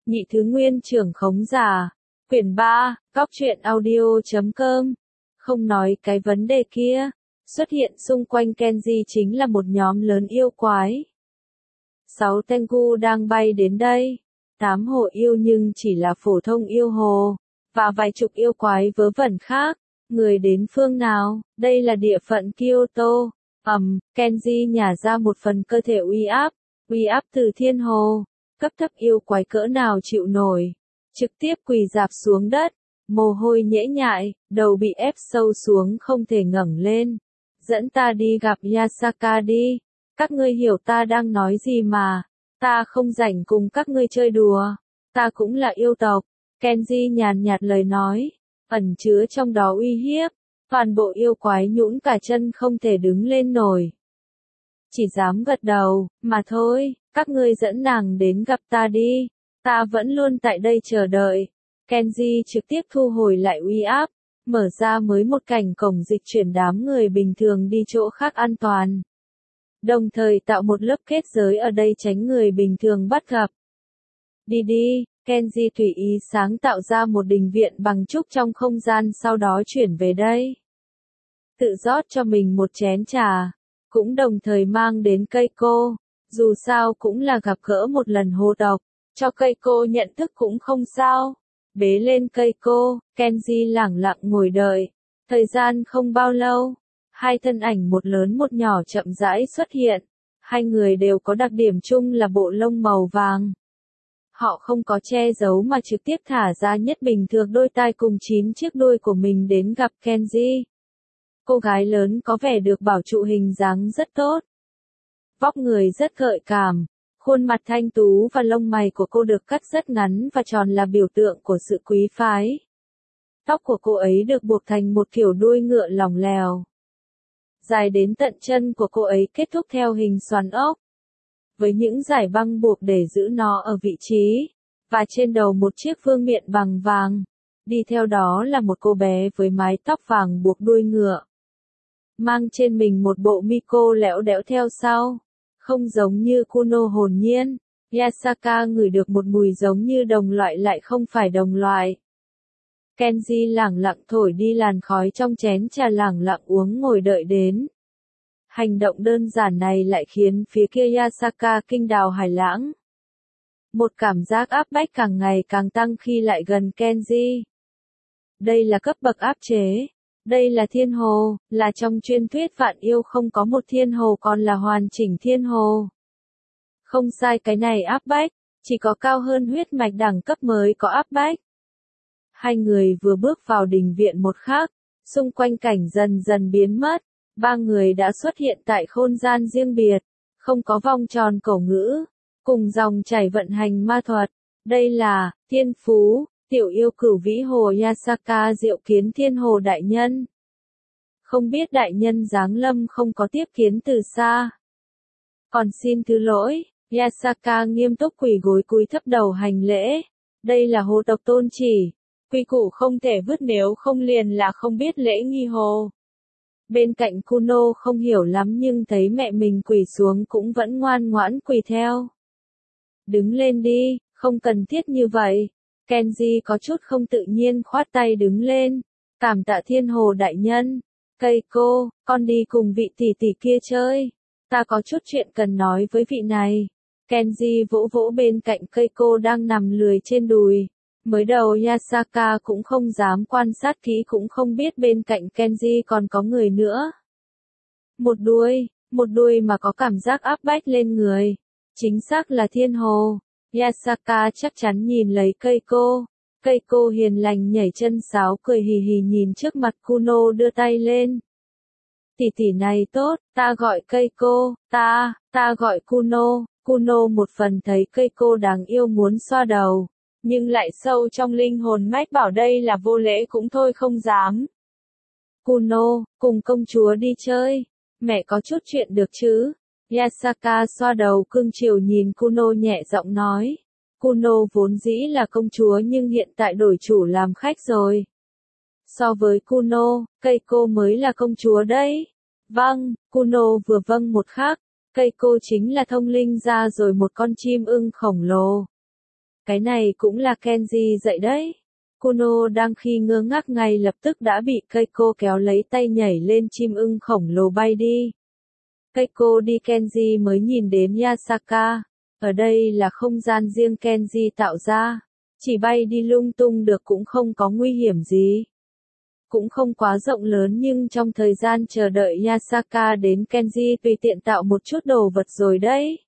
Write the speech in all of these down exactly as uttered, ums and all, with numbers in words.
Nhị thứ nguyên trưởng khống giả. Quyển ba, Cóc truyện audio chấm com. Không nói cái vấn đề kia. Xuất hiện xung quanh Kenji chính là một nhóm lớn yêu quái. Sáu Tengu đang bay đến đây. Tám hồ yêu nhưng chỉ là phổ thông yêu hồ. Và vài chục yêu quái vớ vẩn khác. Người đến phương nào? Đây là địa phận Kyoto. Ầm, um, Kenji nhả ra một phần cơ thể uy áp. Uy áp từ thiên hồ. Cấp thấp yêu quái cỡ nào chịu nổi. Trực tiếp quỳ rạp xuống đất. Mồ hôi nhễ nhại, đầu bị ép sâu xuống không thể ngẩng lên. Dẫn ta đi gặp Yasaka đi. Các ngươi hiểu ta đang nói gì mà. Ta không rảnh cùng các ngươi chơi đùa. Ta cũng là yêu tộc. Kenji nhàn nhạt lời nói. Ẩn chứa trong đó uy hiếp. Toàn bộ yêu quái nhũn cả chân không thể đứng lên nổi. Chỉ dám gật đầu, mà thôi, các ngươi dẫn nàng đến gặp ta đi. Ta vẫn luôn tại đây chờ đợi. Kenji trực tiếp thu hồi lại uy áp. Mở ra mới một cảnh cổng dịch chuyển đám người bình thường đi chỗ khác an toàn. Đồng thời tạo một lớp kết giới ở đây tránh người bình thường bắt gặp. Đi đi, Kenji tùy ý sáng tạo ra một đình viện bằng trúc trong không gian sau đó chuyển về đây. Tự rót cho mình một chén trà, cũng đồng thời mang đến Keiko, dù sao cũng là gặp gỡ một lần hồ độc, cho Keiko nhận thức cũng không sao. Bế lên Keiko, Kenji lẳng lặng ngồi đợi. Thời gian không bao lâu, hai thân ảnh một lớn một nhỏ chậm rãi xuất hiện. Hai người đều có đặc điểm chung là bộ lông màu vàng. Họ không có che giấu mà trực tiếp thả ra nhất bình thường đôi tai cùng chín chiếc đuôi của mình đến gặp Kenji. Cô gái lớn có vẻ được bảo trụ hình dáng rất tốt. Vóc người rất gợi cảm. Khuôn mặt thanh tú và lông mày của cô được cắt rất ngắn và tròn là biểu tượng của sự quý phái. Tóc của cô ấy được buộc thành một kiểu đuôi ngựa lỏng lẻo. Dài đến tận chân của cô ấy kết thúc theo hình xoắn ốc. Với những dải băng buộc để giữ nó ở vị trí. Và trên đầu một chiếc vương miện bằng vàng. Đi theo đó là một cô bé với mái tóc vàng buộc đuôi ngựa. Mang trên mình một bộ miko lẽo đẽo theo sau. Không giống như Kuno hồn nhiên, Yasaka ngửi được một mùi giống như đồng loại lại không phải đồng loại. Kenji lẳng lặng thổi đi làn khói trong chén trà lẳng lặng uống ngồi đợi đến. Hành động đơn giản này lại khiến phía kia Yasaka kinh đào hải lãng. Một cảm giác áp bách càng ngày càng tăng khi lại gần Kenji. Đây là cấp bậc áp chế. Đây là thiên hồ, là trong truyền thuyết vạn yêu không có một thiên hồ còn là hoàn chỉnh thiên hồ. Không sai, cái này áp bách, chỉ có cao hơn huyết mạch đẳng cấp mới có áp bách. Hai người vừa bước vào đình viện một khắc, xung quanh cảnh dần dần biến mất, ba người đã xuất hiện tại không gian riêng biệt, không có vòng tròn cổ ngữ, cùng dòng chảy vận hành ma thuật. Đây là thiên phú. Tiểu yêu cửu vĩ hồ Yasaka diệu kiến thiên hồ đại nhân. Không biết đại nhân giáng lâm không có tiếp kiến từ xa. Còn xin thứ lỗi, Yasaka nghiêm túc quỳ gối cúi thấp đầu hành lễ. Đây là hồ tộc tôn chỉ. Quy củ không thể vứt, nếu không liền là không biết lễ nghi hồ. Bên cạnh Kuno không hiểu lắm nhưng thấy mẹ mình quỳ xuống cũng vẫn ngoan ngoãn quỳ theo. Đứng lên đi, không cần thiết như vậy. Kenji có chút không tự nhiên khoát tay đứng lên. Cảm tạ thiên hồ đại nhân. Keiko, con đi cùng vị tỷ tỷ kia chơi. Ta có chút chuyện cần nói với vị này. Kenji vỗ vỗ bên cạnh Keiko đang nằm lười trên đùi. Mới đầu Yasaka cũng không dám quan sát kỹ, cũng không biết bên cạnh Kenji còn có người nữa. Một đuôi, một đuôi mà có cảm giác áp bách lên người. Chính xác là thiên hồ. Yasaka chắc chắn nhìn lấy Keiko. Keiko hiền lành nhảy chân sáo cười hì hì nhìn trước mặt Kuno đưa tay lên. Tỷ tỷ này tốt, ta gọi Keiko, ta, ta gọi Kuno. Kuno một phần thấy Keiko đáng yêu muốn xoa đầu. Nhưng lại sâu trong linh hồn mách bảo đây là vô lễ cũng thôi không dám. Kuno, cùng công chúa đi chơi. Mẹ có chút chuyện được chứ? Yasaka xoa đầu cưng chiều nhìn Kuno nhẹ giọng nói. Kuno vốn dĩ là công chúa nhưng hiện tại đổi chủ làm khách rồi. So với Kuno, Keiko mới là công chúa đấy. Vâng, Kuno vừa vâng một khắc. Keiko chính là thông linh ra rồi, một con chim ưng khổng lồ. Cái này cũng là Kenji dạy đấy. Kuno đang khi ngơ ngác ngay lập tức đã bị Keiko kéo lấy tay nhảy lên chim ưng khổng lồ bay đi. Keiko đi Kenji mới nhìn đến Yasaka. Ở đây là không gian riêng Kenji tạo ra. Chỉ bay đi lung tung được cũng không có nguy hiểm gì. Cũng không quá rộng lớn nhưng trong thời gian chờ đợi Yasaka đến Kenji tùy tiện tạo một chút đồ vật rồi đấy.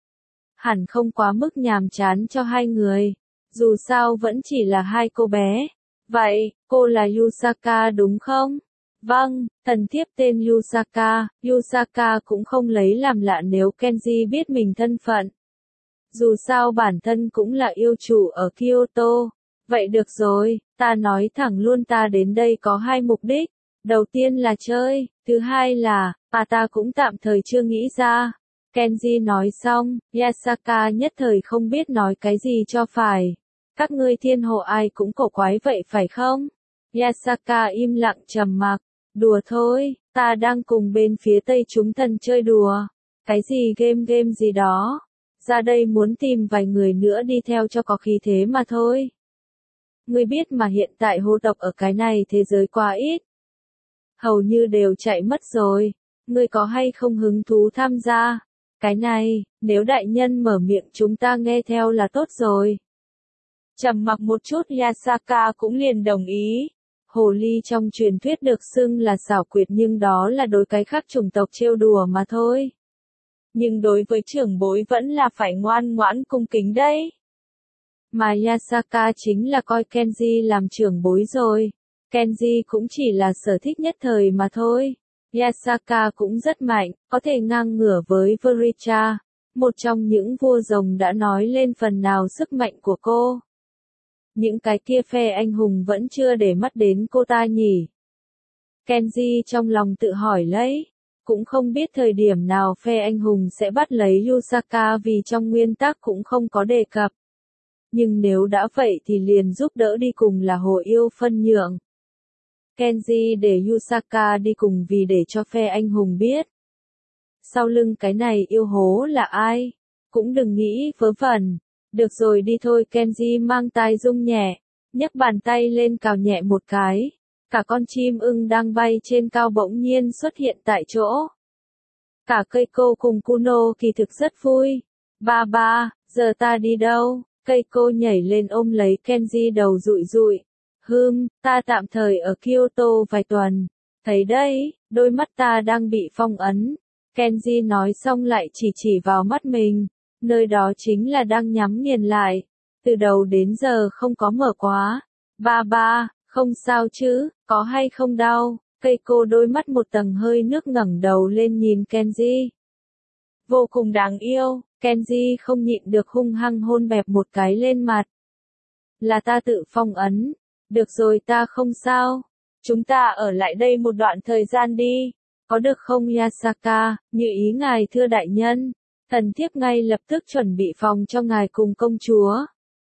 Hẳn không quá mức nhàm chán cho hai người. Dù sao vẫn chỉ là hai cô bé. Vậy, cô là Yusaka đúng không? Vâng, thần thiếp tên Yusaka. Yusaka cũng không lấy làm lạ nếu Kenji biết mình thân phận. Dù sao bản thân cũng là yêu chủ ở Kyoto. Vậy được rồi, ta nói thẳng luôn ta đến đây có hai mục đích. Đầu tiên là chơi, thứ hai là, à ta cũng tạm thời chưa nghĩ ra. Kenji nói xong, Yasaka nhất thời không biết nói cái gì cho phải. Các ngươi thiên hộ ai cũng cổ quái vậy phải không? Yasaka im lặng trầm mặc. Đùa thôi, ta đang cùng bên phía Tây chúng thần chơi đùa. Cái gì game game gì đó. Ra đây muốn tìm vài người nữa đi theo cho có khí thế mà thôi. Ngươi biết mà hiện tại hô tộc ở cái này thế giới quá ít. Hầu như đều chạy mất rồi. Ngươi có hay không hứng thú tham gia? Cái này, nếu đại nhân mở miệng chúng ta nghe theo là tốt rồi. Trầm mặc một chút Yasaka cũng liền đồng ý. Hồ ly trong truyền thuyết được xưng là xảo quyệt nhưng đó là đối cái khác chủng tộc trêu đùa mà thôi. Nhưng đối với trưởng bối vẫn là phải ngoan ngoãn cung kính đấy. Mà Yasaka chính là coi Kenji làm trưởng bối rồi. Kenji cũng chỉ là sở thích nhất thời mà thôi. Yasaka cũng rất mạnh, có thể ngang ngửa với Vericha. Một trong những vua rồng đã nói lên phần nào sức mạnh của cô. Những cái kia phe anh hùng vẫn chưa để mắt đến cô ta nhỉ. Kenji trong lòng tự hỏi lấy. Cũng không biết thời điểm nào phe anh hùng sẽ bắt lấy Yusaka vì trong nguyên tắc cũng không có đề cập. Nhưng nếu đã vậy thì liền giúp đỡ đi cùng là hồ yêu phân nhượng. Kenji để Yusaka đi cùng vì để cho phe anh hùng biết. Sau lưng cái này yêu hố là ai? Cũng đừng nghĩ vớ vẩn. Được rồi đi thôi Kenji mang tai rung nhẹ. Nhấc bàn tay lên cào nhẹ một cái. Cả con chim ưng đang bay trên cao bỗng nhiên xuất hiện tại chỗ. Cả Keiko cùng Kuno kỳ thực rất vui. Ba ba, giờ ta đi đâu? Keiko nhảy lên ôm lấy Kenji đầu rụi rụi. Hừm, ta tạm thời ở Kyoto vài tuần. Thấy đấy, đôi mắt ta đang bị phong ấn. Kenji nói xong lại chỉ chỉ vào mắt mình. Nơi đó chính là đang nhắm nghiền lại. Từ đầu đến giờ không có mở quá. Ba ba, không sao chứ, có hay không đau? Keiko đôi mắt một tầng hơi nước ngẩng đầu lên nhìn Kenji. Vô cùng đáng yêu, Kenji không nhịn được hung hăng hôn bẹp một cái lên mặt. Là ta tự phong ấn. Được rồi ta không sao. Chúng ta ở lại đây một đoạn thời gian đi. Có được không Yasaka, như ý ngài thưa đại nhân. Thần thiếp ngay lập tức chuẩn bị phòng cho ngài cùng công chúa.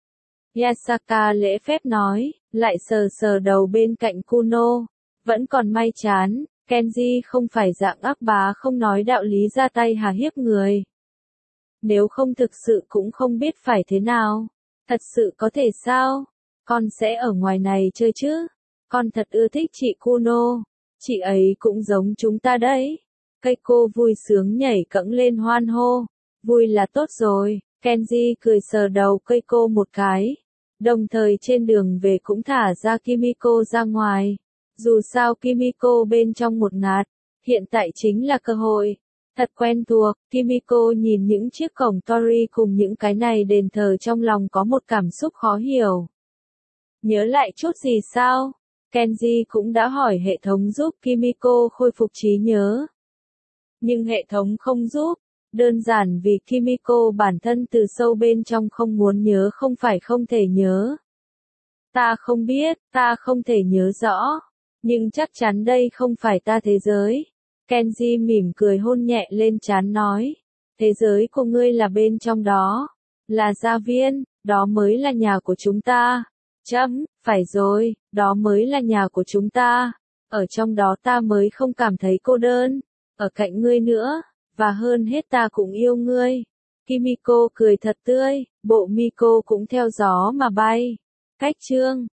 Yasaka lễ phép nói, lại sờ sờ đầu bên cạnh Kuno. Vẫn còn may chán, Kenji không phải dạng ác bá không nói đạo lý ra tay hà hiếp người. Nếu không thực sự cũng không biết phải thế nào. Thật sự có thể sao? Con sẽ ở ngoài này chơi chứ? Con thật ưa thích chị Kuno. Chị ấy cũng giống chúng ta đấy. Keiko vui sướng nhảy cẫng lên hoan hô. Vui là tốt rồi. Kenji cười sờ đầu Keiko một cái. Đồng thời trên đường về cũng thả ra Kimiko ra ngoài. Dù sao Kimiko bên trong một ngạt. Hiện tại chính là cơ hội. Thật quen thuộc, Kimiko nhìn những chiếc cổng Tori cùng những cái này đền thờ trong lòng có một cảm xúc khó hiểu. Nhớ lại chút gì sao? Kenji cũng đã hỏi hệ thống giúp Kimiko khôi phục trí nhớ. Nhưng hệ thống không giúp, đơn giản vì Kimiko bản thân từ sâu bên trong không muốn nhớ không phải không thể nhớ. Ta không biết, ta không thể nhớ rõ, nhưng chắc chắn đây không phải ta thế giới. Kenji mỉm cười hôn nhẹ lên trán nói, thế giới của ngươi là bên trong đó, là gia viên, đó mới là nhà của chúng ta. Chấm, phải rồi, đó mới là nhà của chúng ta. Ở trong đó ta mới không cảm thấy cô đơn, ở cạnh ngươi nữa, và hơn hết ta cũng yêu ngươi. Kimiko cười thật tươi, bộ Miko cũng theo gió mà bay. Cách chương